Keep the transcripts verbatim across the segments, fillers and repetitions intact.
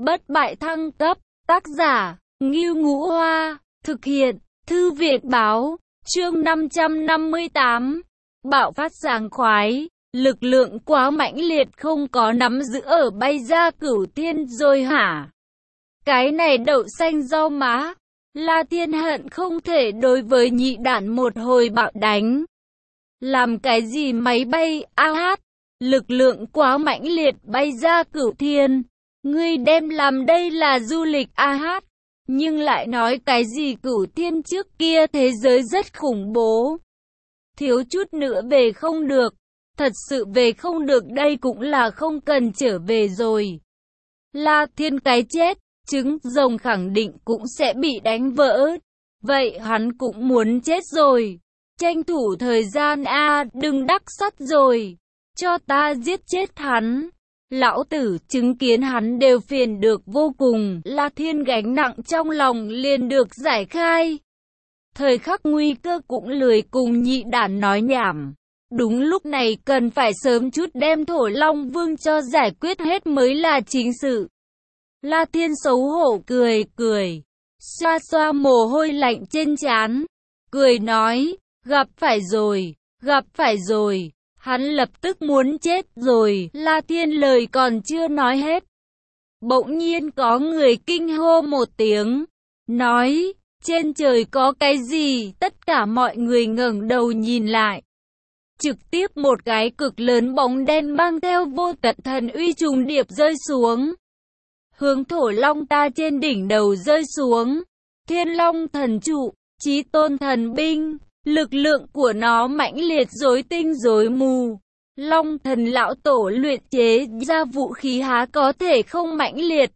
Bất bại thăng cấp, tác giả, Ngưu Ngũ Hoa, thực hiện, Thư viện báo, chương năm trăm năm mươi tám, bạo phát sảng khoái, lực lượng quá mãnh liệt không có nắm giữ ở bay ra cửu thiên rồi hả? Cái này đậu xanh rau má, La Thiên hận không thể đối với nhị đản một hồi bạo đánh. Làm cái gì máy bay, a hát, lực lượng quá mãnh liệt bay ra cửu thiên. Ngươi đem làm đây là du lịch a hát, nhưng lại nói cái gì cửu thiên trước kia thế giới rất khủng bố. Thiếu chút nữa về không được, thật sự về không được đây cũng là không cần trở về rồi. La Thiên cái chết, trứng rồng khẳng định cũng sẽ bị đánh vỡ. Vậy hắn cũng muốn chết rồi. Tranh thủ thời gian a, đừng đắc sắt rồi. Cho ta giết chết hắn. Lão tử chứng kiến hắn đều phiền được vô cùng. La Thiên gánh nặng trong lòng liền được giải khai. Thời khắc nguy cơ cũng lười cùng nhị đản nói nhảm. Đúng lúc này cần phải sớm chút đem Thổ Long Vương cho giải quyết hết mới là chính sự. La Thiên xấu hổ cười cười, xoa xoa mồ hôi lạnh trên trán, cười nói, gặp phải rồi, gặp phải rồi, hắn lập tức muốn chết rồi. La Thiên lời còn chưa nói hết, bỗng nhiên có người kinh hô một tiếng, nói, trên trời có cái gì? Tất cả mọi người ngẩng đầu nhìn lại. Trực tiếp một cái cực lớn bóng đen mang theo vô tận thần uy trùng điệp rơi xuống. Hướng Thổ Long ta trên đỉnh đầu rơi xuống. Thiên Long thần trụ, chí tôn thần binh, lực lượng của nó mãnh liệt rối tinh rối mù. Long thần lão tổ luyện chế ra vũ khí há có thể không mãnh liệt.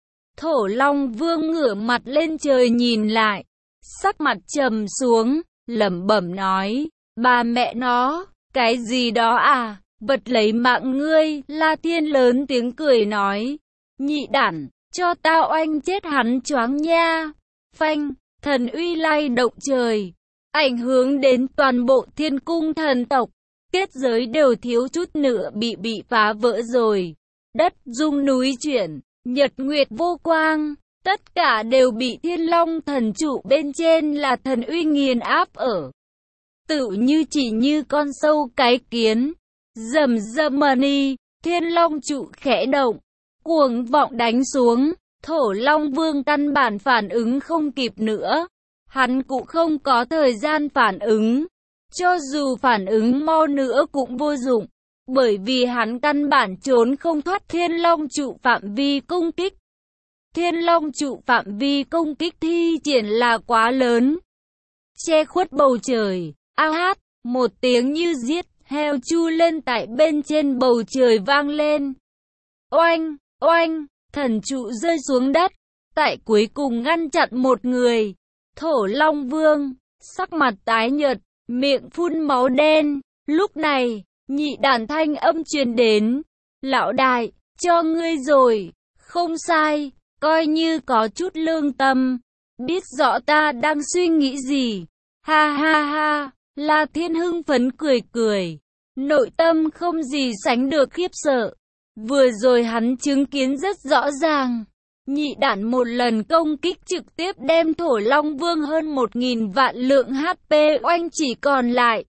Thổ Long Vương ngửa mặt lên trời nhìn lại, sắc mặt trầm xuống, lẩm bẩm nói, bà mẹ nó, cái gì đó à, vật lấy mạng ngươi. La Thiên lớn tiếng cười nói, nhị đản, cho tao oanh chết hắn choáng nha. Phanh, thần uy lay động trời, ảnh hưởng đến toàn bộ Thiên Cung thần tộc, kết giới đều thiếu chút nữa bị bị phá vỡ rồi. Đất rung núi chuyển, nhật nguyệt vô quang, tất cả đều bị Thiên Long thần trụ bên trên là thần uy nghiền áp ở. Tự như chỉ như con sâu cái kiến, rầm rầm mani, Thiên Long trụ khẽ động, cuồng vọng đánh xuống. Thổ Long Vương căn bản phản ứng không kịp nữa, hắn cũng không có thời gian phản ứng, cho dù phản ứng mau nữa cũng vô dụng, bởi vì hắn căn bản trốn không thoát Thiên Long trụ phạm vi công kích. Thiên Long trụ phạm vi công kích thi triển là quá lớn, che khuất bầu trời. A hát, một tiếng như giết heo chu lên tại bên trên bầu trời vang lên. Oanh, oanh, thần trụ rơi xuống đất, tại cuối cùng ngăn chặn một người. Thổ Long Vương, sắc mặt tái nhợt, miệng phun máu đen. Lúc này, nhị đản thanh âm truyền đến, lão đại, cho ngươi rồi, không sai, coi như có chút lương tâm, biết rõ ta đang suy nghĩ gì. Ha ha ha. La Thiên hưng phấn cười cười, nội tâm không gì sánh được khiếp sợ. Vừa rồi hắn chứng kiến rất rõ ràng, nhị đản một lần công kích trực tiếp đem Thổ Long Vương hơn một nghìn vạn lượng hát pê oanh chỉ còn lại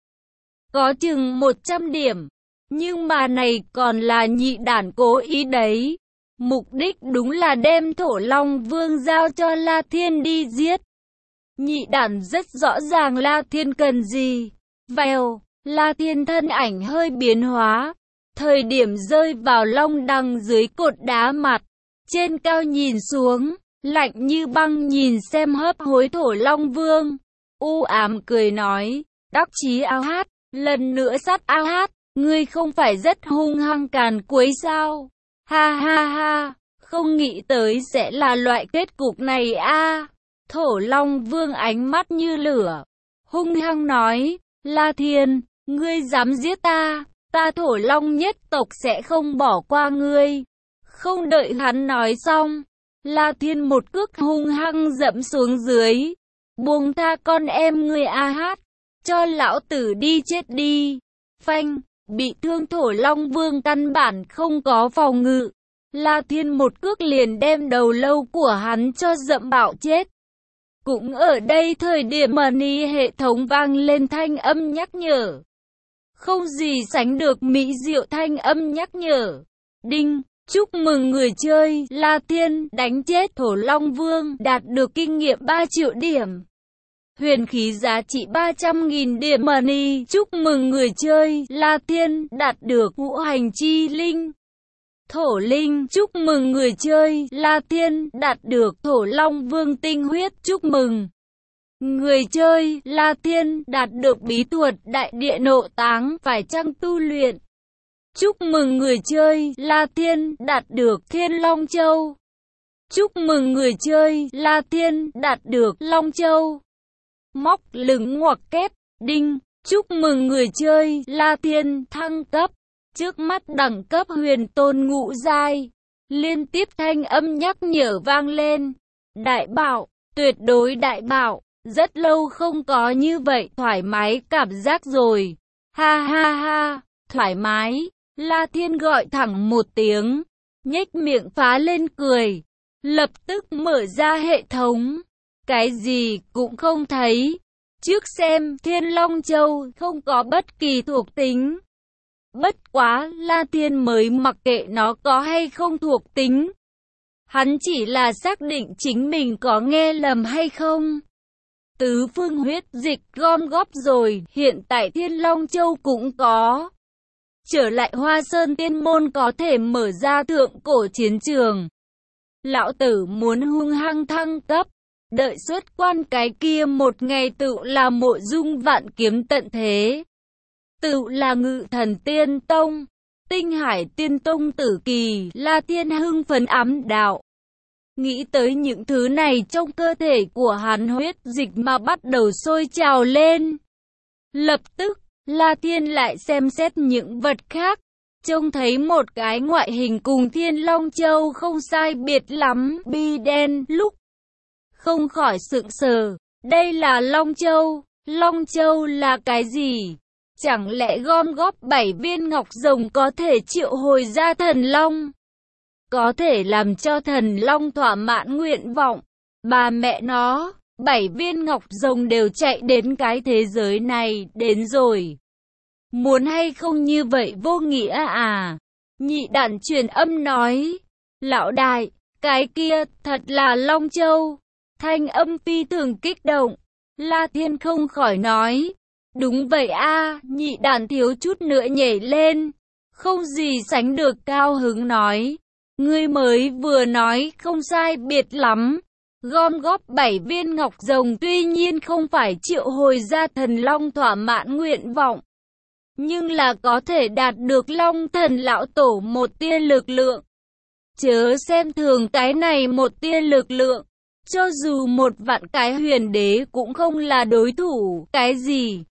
có chừng một trăm điểm. Nhưng mà này còn là nhị đản cố ý đấy. Mục đích đúng là đem Thổ Long Vương giao cho La Thiên đi giết. Nhị đản rất rõ ràng La Thiên cần gì. Vèo, La Thiên thân ảnh hơi biến hóa. Thời điểm rơi vào long đằng dưới cột đá mặt, trên cao nhìn xuống, lạnh như băng nhìn xem hấp hối Thổ Long Vương. U ám cười nói, đắc chí a hát, lần nữa sát a hát, ngươi không phải rất hung hăng càn quấy sao? Ha ha ha, không nghĩ tới sẽ là loại kết cục này a. Thổ Long Vương ánh mắt như lửa, hung hăng nói, La Thiên, ngươi dám giết ta, ta Thổ Long nhất tộc sẽ không bỏ qua ngươi. Không đợi hắn nói xong, La Thiên một cước hung hăng dẫm xuống dưới, buông tha con em ngươi a hát, cho lão tử đi chết đi. Phanh, bị thương Thổ Long Vương căn bản không có phòng ngự, La Thiên một cước liền đem đầu lâu của hắn cho dẫm bạo chết. Cũng ở đây thời điểm mani hệ thống vang lên thanh âm nhắc nhở. Không gì sánh được mỹ diệu thanh âm nhắc nhở. Đinh, chúc mừng người chơi La Thiên đánh chết Thổ Long Vương, đạt được kinh nghiệm ba triệu điểm. Huyền khí giá trị ba trăm nghìn điểm money. Chúc mừng người chơi La Thiên đạt được ngũ hành chi linh. Thổ linh. Chúc mừng người chơi La Thiên đạt được Thổ Long Vương tinh huyết. Chúc mừng người chơi La Thiên đạt được bí thuật đại địa nộ táng, phải chăng tu luyện. Chúc mừng người chơi La Thiên đạt được Thiên Long Châu. Chúc mừng người chơi La Thiên đạt được Long Châu. Móc lửng ngoặc kép. Đinh, chúc mừng người chơi La Thiên thăng cấp. Trước mắt đẳng cấp huyền tôn ngũ giai. Liên tiếp thanh âm nhắc nhở vang lên. Đại bảo, tuyệt đối đại bảo. Rất lâu không có như vậy thoải mái cảm giác rồi. Ha ha ha, thoải mái. La Thiên gọi thẳng một tiếng, nhếch miệng phá lên cười. Lập tức mở ra hệ thống. Cái gì cũng không thấy. Trước xem Thiên Long Châu không có bất kỳ thuộc tính. Bất quá La Thiên mới mặc kệ nó có hay không thuộc tính. Hắn chỉ là xác định chính mình có nghe lầm hay không. Tứ phương huyết dịch gom góp rồi, hiện tại Thiên Long Châu cũng có. Trở lại Hoa Sơn Tiên Môn có thể mở ra thượng cổ chiến trường. Lão tử muốn hung hăng thăng cấp. Đợi xuất quan cái kia một ngày tự là mộ dung vạn kiếm tận thế. Tự là ngự thần tiên tông. Tinh hải tiên tông tử kỳ. La Thiên hưng phấn ám đạo. Nghĩ tới những thứ này trong cơ thể của hắn, huyết dịch mà bắt đầu sôi trào lên. Lập tức, La Thiên lại xem xét những vật khác. Trông thấy một cái ngoại hình cùng Thiên Long Châu không sai biệt lắm, bi đen lúc. Không khỏi sững sờ, đây là Long Châu. Long Châu là cái gì? Chẳng lẽ gom góp bảy viên ngọc rồng có thể triệu hồi ra thần long? Có thể làm cho thần long thỏa mãn nguyện vọng. Bà mẹ nó, bảy viên ngọc rồng đều chạy đến cái thế giới này, đến rồi. Muốn hay không như vậy vô nghĩa à? Nhị đản truyền âm nói. Lão đại, cái kia thật là Long Châu. Thanh âm phi thường kích động. La Thiên không khỏi nói. Đúng vậy a, nhị đản thiếu chút nữa nhảy lên. Không gì sánh được cao hứng nói. Ngươi mới vừa nói không sai biệt lắm. Gom góp bảy viên ngọc rồng tuy nhiên không phải triệu hồi ra thần long thỏa mãn nguyện vọng. Nhưng là có thể đạt được long thần lão tổ một tia lực lượng. Chớ xem thường cái này một tia lực lượng. Cho dù một vạn cái huyền đế cũng không là đối thủ. Cái gì?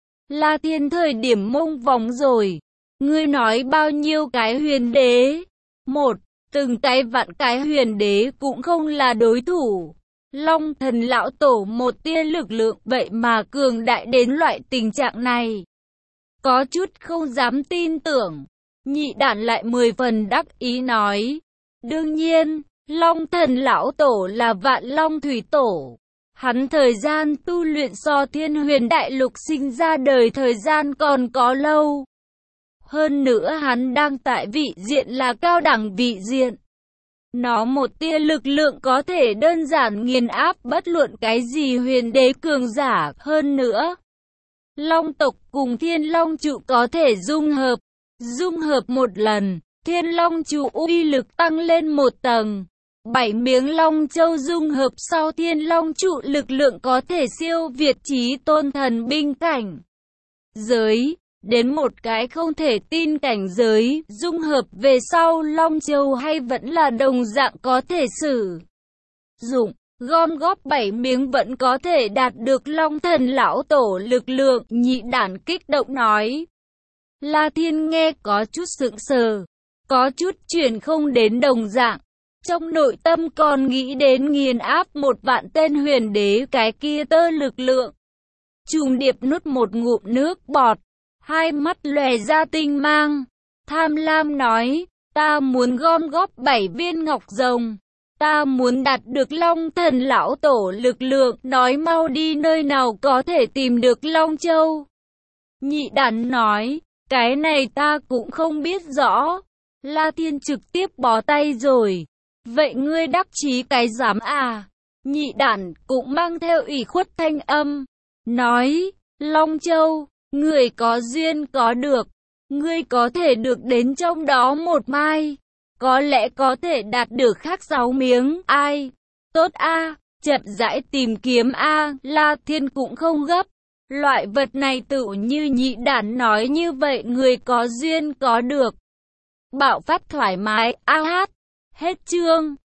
La Thiên thời điểm mông vòng rồi. Ngươi nói bao nhiêu cái huyền đế? Một, từng cái vạn cái huyền đế cũng không là đối thủ. Long thần lão tổ một tia lực lượng vậy mà cường đại đến loại tình trạng này. Có chút không dám tin tưởng. Nhị đản lại mười phần đắc ý nói. Đương nhiên, Long thần lão tổ là vạn long thủy tổ. Hắn thời gian tu luyện so Thiên Huyền Đại Lục sinh ra đời thời gian còn có lâu. Hơn nữa hắn đang tại vị diện là cao đẳng vị diện. Nó một tia lực lượng có thể đơn giản nghiền áp bất luận cái gì huyền đế cường giả. Hơn nữa, Long tộc cùng Thiên Long trụ có thể dung hợp. Dung hợp một lần, Thiên Long trụ uy lực tăng lên một tầng. Bảy miếng Long Châu dung hợp sau Thiên Long trụ lực lượng có thể siêu việt chí tôn thần binh cảnh giới. Đến một cái không thể tin cảnh giới, dung hợp về sau Long Châu hay vẫn là đồng dạng có thể sử dụng. Gom góp bảy miếng vẫn có thể đạt được Long thần lão tổ lực lượng. Nhị đản kích động nói. La Thiên nghe có chút sững sờ, có chút chuyển không đến đồng dạng. Trong nội tâm còn nghĩ đến nghiền áp một vạn tên huyền đế cái kia tơ lực lượng. Trùng Điệp nuốt một ngụm nước bọt, hai mắt lòe ra tinh mang, tham lam nói, Ta muốn gom góp bảy viên ngọc rồng. Ta muốn đạt được Long Thần lão tổ lực lượng, nói mau đi, nơi nào có thể tìm được Long Châu. Nhị đản nói, cái này ta cũng không biết rõ. La Thiên trực tiếp bó tay rồi. Vậy ngươi đắc chí cái dám à? Nhị đản cũng mang theo ủy khuất thanh âm. Nói, Long Châu, người có duyên có được. Ngươi có thể được đến trong đó một mai. Có lẽ có thể đạt được khác sáu miếng. Ai? Tốt a, à, chậm rãi tìm kiếm a. À. La Thiên cũng không gấp. Loại vật này tự như nhị đản nói như vậy, người có duyên có được. Bạo phát thoải mái, a hát. Hết chương.